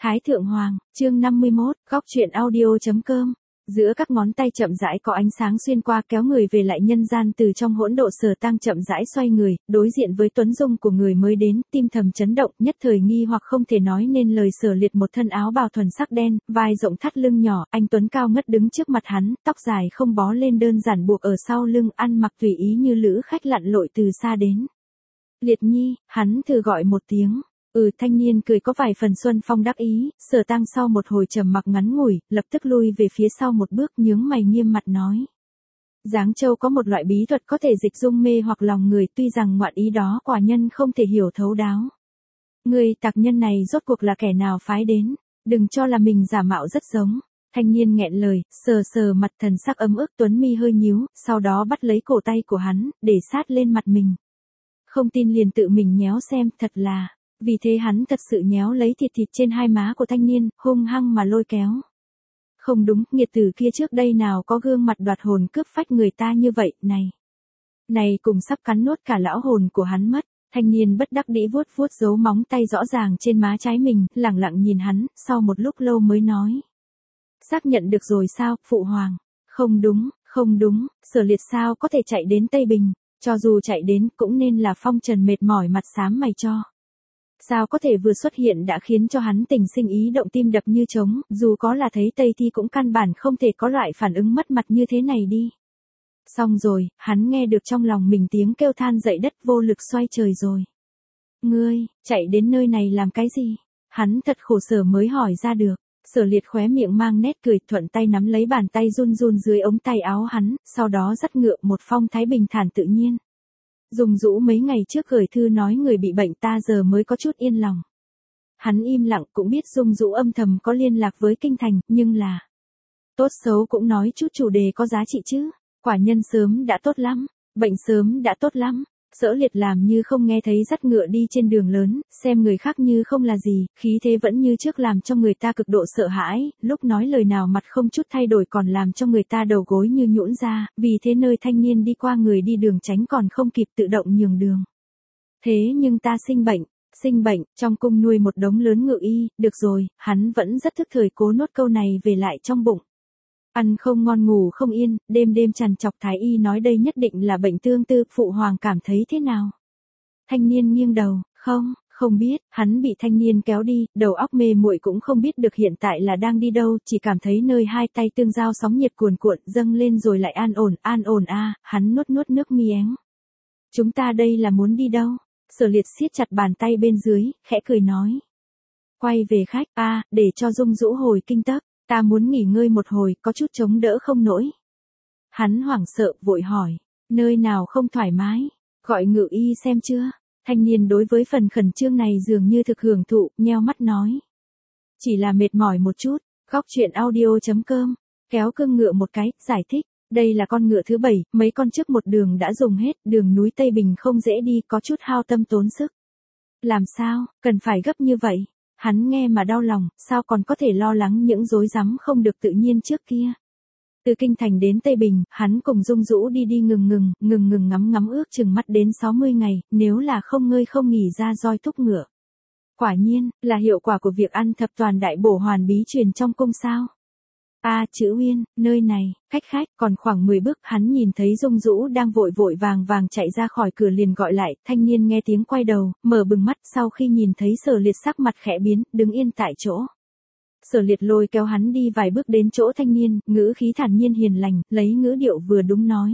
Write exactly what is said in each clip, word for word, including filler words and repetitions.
Thái Thượng Hoàng, chương năm mươi mốt, góc truyện audio.com. Giữa các ngón tay chậm rãi có ánh sáng xuyên qua kéo người về lại nhân gian từ trong hỗn độ Sở Tăng chậm rãi xoay người, đối diện với tuấn dung của người mới đến, tim thầm chấn động, nhất thời nghi hoặc không thể nói nên lời. Sở Liệt một thân áo bào thuần sắc đen, vai rộng thắt lưng nhỏ, anh tuấn cao ngất đứng trước mặt hắn, tóc dài không bó lên đơn giản buộc ở sau lưng, ăn mặc tùy ý như lữ khách lặn lội từ xa đến. Liệt nhi, hắn thử gọi một tiếng. Ừ, thanh niên cười có vài phần xuân phong đắc ý. Sở Tăng sau một hồi trầm mặc ngắn ngủi, lập tức lui về phía sau một bước, nhướng mày nghiêm mặt nói. Giáng Châu có một loại bí thuật có thể dịch dung mê hoặc lòng người, tuy rằng ngoạn ý đó quả nhân không thể hiểu thấu đáo. Người tặc nhân này rốt cuộc là kẻ nào phái đến, đừng cho là mình giả mạo rất giống. Thanh niên nghẹn lời, sờ sờ mặt, thần sắc ấm ức, tuấn mi hơi nhíu, sau đó bắt lấy cổ tay của hắn, để sát lên mặt mình. Không tin liền tự mình nhéo xem, thật là... Vì thế hắn thật sự nhéo lấy thịt thịt trên hai má của thanh niên, hung hăng mà lôi kéo. Không đúng, nghiệt tử kia trước đây nào có gương mặt đoạt hồn cướp phách người ta như vậy, này. Này cùng sắp cắn nuốt cả lão hồn của hắn mất. Thanh niên bất đắc dĩ vuốt vuốt dấu móng tay rõ ràng trên má trái mình, lẳng lặng nhìn hắn, sau một lúc lâu mới nói. Xác nhận được rồi sao, phụ hoàng? Không đúng, không đúng, Sở Liệt sao có thể chạy đến Tây Bình, cho dù chạy đến cũng nên là phong trần mệt mỏi mặt xám mày cho. Sao có thể vừa xuất hiện đã khiến cho hắn tình sinh ý động, tim đập như trống, dù có là thấy Tây Thi cũng căn bản không thể có loại phản ứng mất mặt như thế này đi. Xong rồi, hắn nghe được trong lòng mình tiếng kêu than dậy đất, vô lực xoay trời rồi. Ngươi, chạy đến nơi này làm cái gì? Hắn thật khổ sở mới hỏi ra được. Sở Liệt khóe miệng mang nét cười, thuận tay nắm lấy bàn tay run run dưới ống tay áo hắn, sau đó dắt ngựa một phong thái bình thản tự nhiên. Dung Dũ mấy ngày trước gửi thư nói người bị bệnh, ta giờ mới có chút yên lòng. Hắn im lặng, cũng biết Dung Dũ âm thầm có liên lạc với kinh thành, nhưng là... Tốt xấu cũng nói chút chủ đề có giá trị chứ. Quả nhân sớm đã tốt lắm, bệnh sớm đã tốt lắm. Sở Liệt làm như không nghe thấy, dắt ngựa đi trên đường lớn, xem người khác như không là gì, khí thế vẫn như trước làm cho người ta cực độ sợ hãi, lúc nói lời nào mặt không chút thay đổi còn làm cho người ta đầu gối như nhũn ra, vì thế nơi thanh niên đi qua người đi đường tránh còn không kịp tự động nhường đường. Thế nhưng ta sinh bệnh, sinh bệnh, trong cung nuôi một đống lớn ngự y, được rồi, hắn vẫn rất thức thời cố nốt câu này về lại trong bụng. Ăn không ngon ngủ không yên, đêm đêm trằn trọc. Thái y nói đây nhất định là bệnh tương tư, phụ hoàng cảm thấy thế nào? Thanh niên nghiêng đầu, không, không biết, hắn bị thanh niên kéo đi, đầu óc mê muội cũng không biết được hiện tại là đang đi đâu, chỉ cảm thấy nơi hai tay tương giao sóng nhiệt cuồn cuộn, dâng lên rồi lại an ổn, an ổn a, à, hắn nuốt nuốt nước miếng. Chúng ta đây là muốn đi đâu? Sở Liệt siết chặt bàn tay bên dưới, khẽ cười nói. Quay về khách, a, à, để cho Dung Dũ hồi kinh tấc. Ta muốn nghỉ ngơi một hồi, có chút chống đỡ không nổi. Hắn hoảng sợ, vội hỏi, nơi nào không thoải mái, gọi ngự y xem chưa? Thanh niên đối với phần khẩn trương này dường như thực hưởng thụ, nheo mắt nói. Chỉ là mệt mỏi một chút. Góc truyện audio.com, kéo cương ngựa một cái, giải thích. Đây là con ngựa thứ bảy, mấy con trước một đường đã dùng hết, đường núi Tây Bình không dễ đi, có chút hao tâm tốn sức. Làm sao, cần phải gấp như vậy? Hắn nghe mà đau lòng, sao còn có thể lo lắng những rối rắm không được tự nhiên trước kia. Từ kinh thành đến Tây Bình, hắn cùng Dung Dũ đi đi ngừng ngừng, ngừng ngừng ngắm ngắm ước chừng mắt đến sáu mươi ngày, nếu là không ngơi không nghỉ ra roi thúc ngựa. Quả nhiên, là hiệu quả của việc ăn thập toàn đại bổ hoàn bí truyền trong cung sao. A à, chữ Uyên, nơi này, khách khách, còn khoảng mười bước, hắn nhìn thấy Dung Dũ đang vội vội vàng vàng chạy ra khỏi cửa liền gọi lại, thanh niên nghe tiếng quay đầu, mở bừng mắt, sau khi nhìn thấy Sở Liệt sắc mặt khẽ biến, đứng yên tại chỗ. Sở Liệt lôi kéo hắn đi vài bước đến chỗ thanh niên, ngữ khí thản nhiên hiền lành, lấy ngữ điệu vừa đúng nói.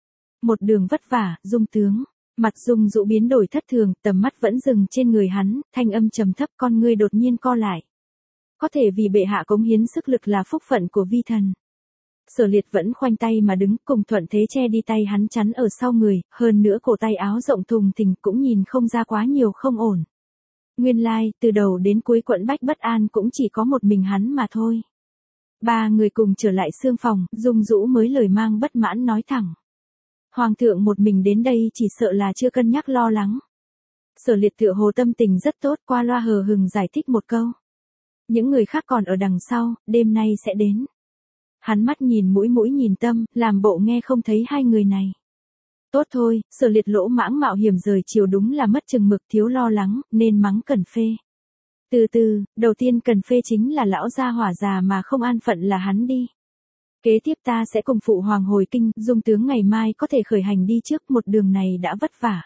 Một đường vất vả, Dung tướng. Mặt Dung Dũ biến đổi thất thường, tầm mắt vẫn dừng trên người hắn, thanh âm trầm thấp, con ngươi đột nhiên co lại. Có thể vì bệ hạ cống hiến sức lực là phúc phận của vi thần. Sở Liệt vẫn khoanh tay mà đứng, cùng thuận thế che đi tay hắn chắn ở sau người, hơn nữa cổ tay áo rộng thùng thình cũng nhìn không ra quá nhiều không ổn. Nguyên lai, like, từ đầu đến cuối quận Bách Bất An cũng chỉ có một mình hắn mà thôi. Ba người cùng trở lại xương phòng, Dung Dũ mới lời mang bất mãn nói thẳng. Hoàng thượng một mình đến đây chỉ sợ là chưa cân nhắc lo lắng. Sở Liệt tựa hồ tâm tình rất tốt, qua loa hờ hừng giải thích một câu. Những người khác còn ở đằng sau, đêm nay sẽ đến. Hắn mắt nhìn mũi mũi nhìn tâm, làm bộ nghe không thấy hai người này. Tốt thôi, Sở Liệt lỗ mãng mạo hiểm rời chiều đúng là mất chừng mực, thiếu lo lắng, nên mắng cần phê. Từ từ, đầu tiên cần phê chính là lão gia hỏa già mà không an phận là hắn đi. Kế tiếp ta sẽ cùng phụ hoàng hồi kinh, Dung tướng ngày mai có thể khởi hành đi trước, một đường này đã vất vả.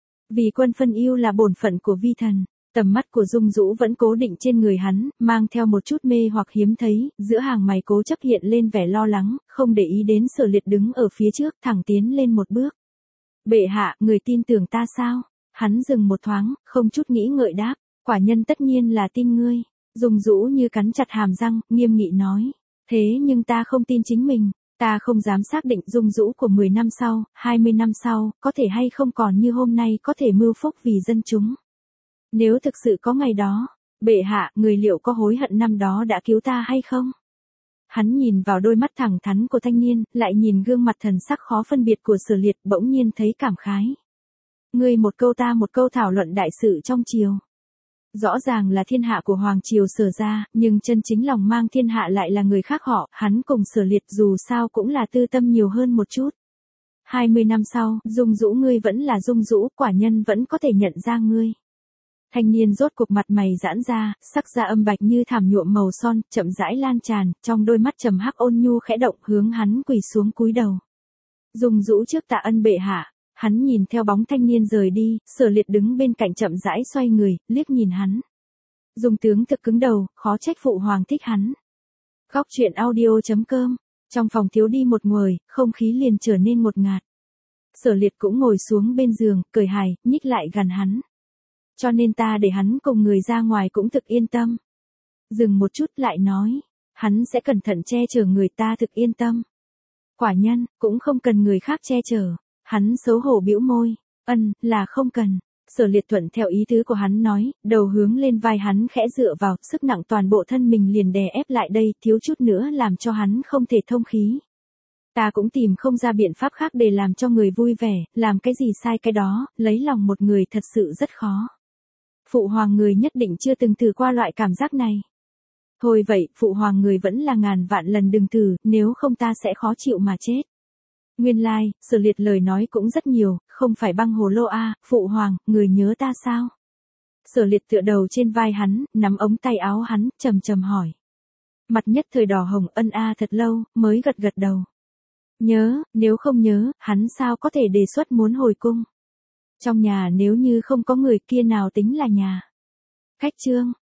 Vì quân phân ưu là bổn phận của vi thần. Tầm mắt của Dung Dũ vẫn cố định trên người hắn, mang theo một chút mê hoặc hiếm thấy, giữa hàng mày cố chấp hiện lên vẻ lo lắng, không để ý đến Sở Liệt đứng ở phía trước, thẳng tiến lên một bước. Bệ hạ, người tin tưởng ta sao? Hắn dừng một thoáng, không chút nghĩ ngợi đáp, quả nhân tất nhiên là tin ngươi. Dung Dũ như cắn chặt hàm răng, nghiêm nghị nói, thế nhưng ta không tin chính mình. Ta không dám xác định Dung Dũ của mười năm sau, hai mươi năm sau, có thể hay không còn như hôm nay có thể mưu phúc vì dân chúng. Nếu thực sự có ngày đó, bệ hạ, người liệu có hối hận năm đó đã cứu ta hay không? Hắn nhìn vào đôi mắt thẳng thắn của thanh niên, lại nhìn gương mặt thần sắc khó phân biệt của Sở Liệt, bỗng nhiên thấy cảm khái. Ngươi một câu ta một câu thảo luận đại sự trong triều. Rõ ràng là thiên hạ của Hoàng triều Sở gia, nhưng chân chính lòng mang thiên hạ lại là người khác họ, hắn cùng Sở Liệt dù sao cũng là tư tâm nhiều hơn một chút. hai mươi năm sau, Dung Dũ ngươi vẫn là Dung Dũ, quả nhân vẫn có thể nhận ra ngươi. Thanh niên rốt cuộc mặt mày giãn ra, sắc da âm bạch như thảm nhuộm màu son, chậm rãi lan tràn, trong đôi mắt trầm hắc ôn nhu khẽ động, hướng hắn quỳ xuống cúi đầu. Dung Dũ trước tạ ân bệ hạ. Hắn nhìn theo bóng thanh niên rời đi, Sở Liệt đứng bên cạnh chậm rãi xoay người, liếc nhìn hắn. Dung tướng thực cứng đầu, khó trách phụ hoàng thích hắn. Góc truyện audio chấm com. Trong phòng thiếu đi một người, không khí liền trở nên ngột ngạt. Sở Liệt cũng ngồi xuống bên giường, cười hài, nhích lại gần hắn. Cho nên ta để hắn cùng người ra ngoài cũng thực yên tâm. Dừng một chút lại nói, hắn sẽ cẩn thận che chở người ta thực yên tâm. Quả nhân, cũng không cần người khác che chở. Hắn xấu hổ bĩu môi, ân, là không cần. Sở Liệt thuận theo ý tứ của hắn nói, đầu hướng lên vai hắn khẽ dựa vào, sức nặng toàn bộ thân mình liền đè ép lại đây, thiếu chút nữa làm cho hắn không thể thông khí. Ta cũng tìm không ra biện pháp khác để làm cho người vui vẻ, làm cái gì sai cái đó, lấy lòng một người thật sự rất khó. Phụ hoàng người nhất định chưa từng thử qua loại cảm giác này. Thôi vậy, phụ hoàng người vẫn là ngàn vạn lần đừng thử, nếu không ta sẽ khó chịu mà chết. Nguyên lai, like, Sở Liệt lời nói cũng rất nhiều, không phải băng hồ lô a, à, phụ hoàng, người nhớ ta sao? Sở Liệt tựa đầu trên vai hắn, nắm ống tay áo hắn, trầm trầm hỏi. Mặt nhất thời đỏ hồng, ân a thật lâu, mới gật gật đầu. Nhớ, nếu không nhớ, hắn sao có thể đề xuất muốn hồi cung? Trong nhà nếu như không có người kia nào tính là nhà? Khách chương.